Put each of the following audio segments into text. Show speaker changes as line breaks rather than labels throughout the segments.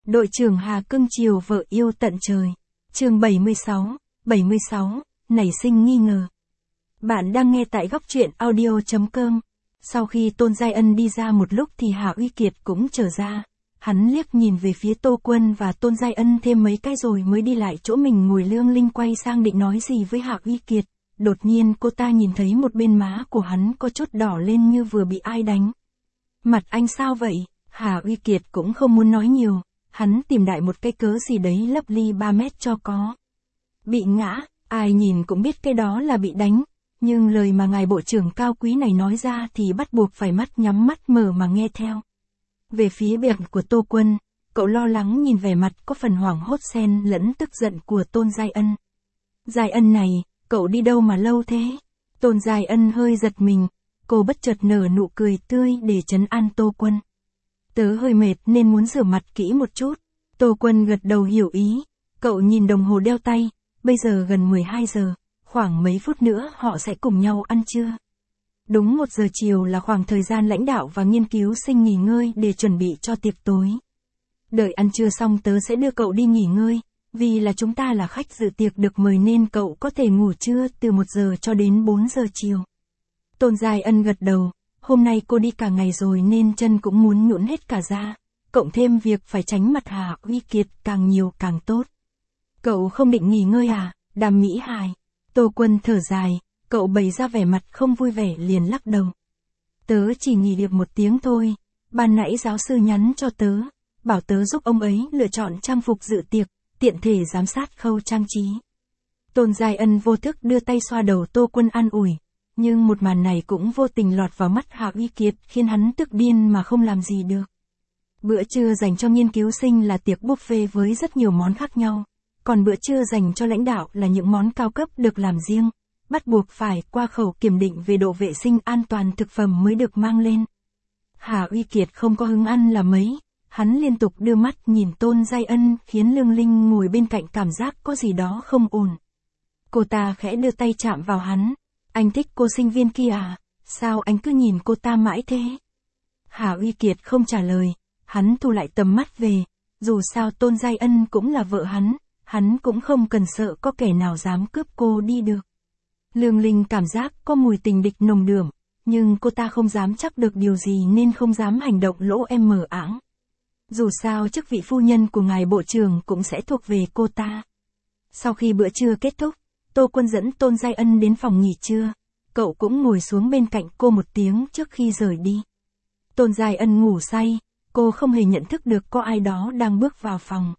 Đội trưởng Hà cưng chiều vợ yêu tận trời. Chương 76, nảy sinh nghi ngờ. Bạn đang nghe tại góc truyện audio.com. Sau khi Tôn Giai Ân đi ra một lúc thì Hà Uy Kiệt cũng trở ra. Hắn liếc nhìn về phía Tô Quân và Tôn Giai Ân thêm mấy cái rồi mới đi lại chỗ mình ngồi. Lương Linh quay sang định nói gì với Hà Uy Kiệt. Đột nhiên cô ta nhìn thấy một bên má của hắn có chút đỏ lên như vừa bị ai đánh. Mặt anh sao vậy? Hà Uy Kiệt cũng không muốn nói nhiều. Hắn tìm đại một cái cớ gì đấy lấp ly 3 mét cho có. Bị ngã, ai nhìn cũng biết cái đó là bị đánh. Nhưng lời mà ngài bộ trưởng cao quý này nói ra thì bắt buộc phải mắt nhắm mắt mở mà nghe theo. Về phía bẹt của Tô Quân, cậu lo lắng nhìn vẻ mặt có phần hoảng hốt xen lẫn tức giận của Tôn Giai Ân. Giai Ân này, cậu đi đâu mà lâu thế? Tôn Giai Ân hơi giật mình, cô bất chợt nở nụ cười tươi để trấn an Tô Quân. Tớ hơi mệt nên muốn rửa mặt kỹ một chút. Tô Quân gật đầu hiểu ý, cậu nhìn đồng hồ đeo tay, bây giờ gần 12 giờ, khoảng mấy phút nữa họ sẽ cùng nhau ăn trưa. Đúng 1 giờ chiều là khoảng thời gian lãnh đạo và nghiên cứu sinh nghỉ ngơi để chuẩn bị cho tiệc tối. Đợi ăn trưa xong tớ sẽ đưa cậu đi nghỉ ngơi, vì là chúng ta là khách dự tiệc được mời nên cậu có thể ngủ trưa từ 1 giờ cho đến 4 giờ chiều. Tôn Giai Ân gật đầu. Hôm nay cô đi cả ngày rồi nên chân cũng muốn nhũn hết cả ra. Cộng thêm việc phải tránh mặt Hà Uy Kiệt càng nhiều càng tốt. Cậu không định nghỉ ngơi à? Đàm Mỹ Hài. Tô Quân thở dài, cậu bày ra vẻ mặt không vui vẻ liền lắc đầu. Tớ chỉ nghỉ được 1 tiếng thôi. Ban nãy giáo sư nhắn cho tớ, bảo tớ giúp ông ấy lựa chọn trang phục dự tiệc, tiện thể giám sát khâu trang trí. Tôn Giai Ân vô thức đưa tay xoa đầu Tô Quân an ủi. Nhưng một màn này cũng vô tình lọt vào mắt Hà Uy Kiệt khiến hắn tức điên mà không làm gì được. Bữa trưa dành cho nghiên cứu sinh là tiệc buffet với rất nhiều món khác nhau. Còn bữa trưa dành cho lãnh đạo là những món cao cấp được làm riêng, bắt buộc phải qua khẩu kiểm định về độ vệ sinh an toàn thực phẩm mới được mang lên. Hà Uy Kiệt không có hứng ăn là mấy, hắn liên tục đưa mắt nhìn Tôn Giai Ân khiến Lương Linh ngồi bên cạnh cảm giác có gì đó không ổn. Cô ta khẽ đưa tay chạm vào hắn. Anh thích cô sinh viên kia à? Sao anh cứ nhìn cô ta mãi thế? Hà Uy Kiệt không trả lời, hắn thu lại tầm mắt về, dù sao Tôn Giai Ân cũng là vợ hắn cũng không cần sợ có kẻ nào dám cướp cô đi được. Lương Linh cảm giác có mùi tình địch nồng đượm, nhưng cô ta không dám chắc được điều gì nên không dám hành động lỗ em mờ ảng. Dù sao chức vị phu nhân của ngài bộ trưởng cũng sẽ thuộc về cô ta. Sau khi bữa trưa kết thúc, Tô Quân dẫn Tôn Giai Ân đến phòng nghỉ trưa, cậu cũng ngồi xuống bên cạnh cô 1 tiếng trước khi rời đi. Tôn Giai Ân ngủ say, cô không hề nhận thức được có ai đó đang bước vào phòng.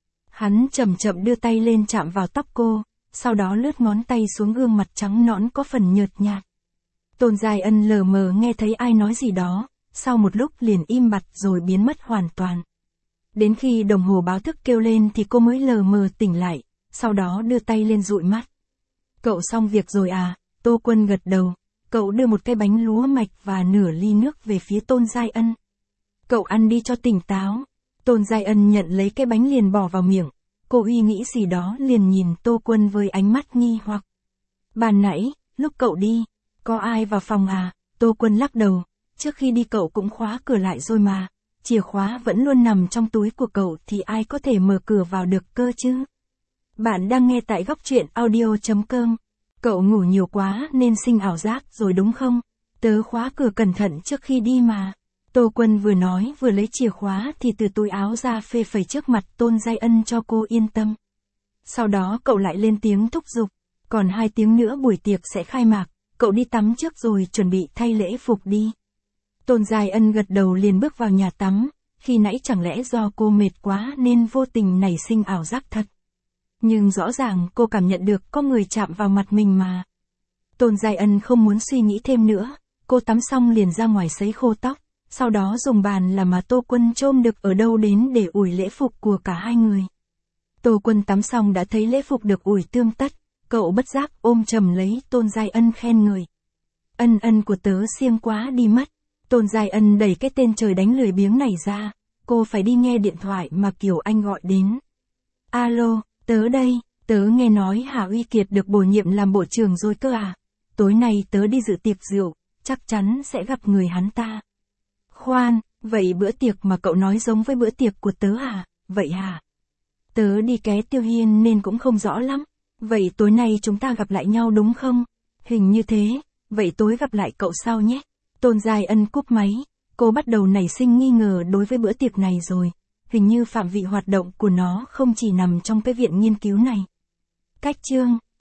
Hắn chậm chậm đưa tay lên chạm vào tóc cô, sau đó lướt ngón tay xuống gương mặt trắng nõn có phần nhợt nhạt. Tôn Giai Ân lờ mờ nghe thấy ai nói gì đó, sau một lúc liền im bặt rồi biến mất hoàn toàn. Đến khi đồng hồ báo thức kêu lên thì cô mới lờ mờ tỉnh lại, sau đó đưa tay lên dụi mắt. Cậu xong việc rồi à? Tô Quân gật đầu, cậu đưa một cái bánh lúa mạch và nửa ly nước về phía Tôn Giai Ân. Cậu ăn đi cho tỉnh táo. Tôn Giai Ân nhận lấy cái bánh liền bỏ vào miệng, cô uy nghĩ gì đó liền nhìn Tô Quân với ánh mắt nghi hoặc. Ban nãy, lúc cậu đi, có ai vào phòng à? Tô Quân lắc đầu, trước khi đi cậu cũng khóa cửa lại rồi mà, chìa khóa vẫn luôn nằm trong túi của cậu thì ai có thể mở cửa vào được cơ chứ? Bạn đang nghe tại góc truyện audio.com. Cậu ngủ nhiều quá nên sinh ảo giác rồi đúng không? Tớ khóa cửa cẩn thận trước khi đi mà. Tô Quân vừa nói vừa lấy chìa khóa thì từ túi áo ra phê phẩy trước mặt Tôn Giai Ân cho cô yên tâm. Sau đó cậu lại lên tiếng thúc giục. Còn 2 tiếng nữa buổi tiệc sẽ khai mạc, cậu đi tắm trước rồi chuẩn bị thay lễ phục đi. Tôn Giai Ân gật đầu liền bước vào nhà tắm, khi nãy chẳng lẽ do cô mệt quá nên vô tình nảy sinh ảo giác thật. Nhưng rõ ràng cô cảm nhận được có người chạm vào mặt mình mà. Tôn Giai Ân không muốn suy nghĩ thêm nữa, cô tắm xong liền ra ngoài sấy khô tóc, sau đó dùng bàn làm mà Tô Quân chôm được ở đâu đến để ủi lễ phục của cả hai người. Tô Quân tắm xong đã thấy lễ phục được ủi tươm tất, cậu bất giác ôm chầm lấy Tôn Giai Ân khen người. Ân của tớ siêng quá đi mất. Tôn Giai Ân đẩy cái tên trời đánh lười biếng này ra, cô phải đi nghe điện thoại mà Kiều Anh gọi đến. Alo. Tớ đây, tớ nghe nói Hà Uy Kiệt được bổ nhiệm làm bộ trưởng rồi cơ à? Tối nay tớ đi dự tiệc rượu, chắc chắn sẽ gặp người hắn ta. Khoan, vậy bữa tiệc mà cậu nói giống với bữa tiệc của tớ à? vậy hả? Tớ đi ké Tiêu Hiên nên cũng không rõ lắm. Vậy tối nay chúng ta gặp lại nhau đúng không? Hình như thế, vậy tối gặp lại cậu sau nhé. Tôn Giai Ân cúp máy, cô bắt đầu nảy sinh nghi ngờ đối với bữa tiệc này rồi. Hình như phạm vị hoạt động của nó không chỉ nằm trong cái viện nghiên cứu này. Cách chương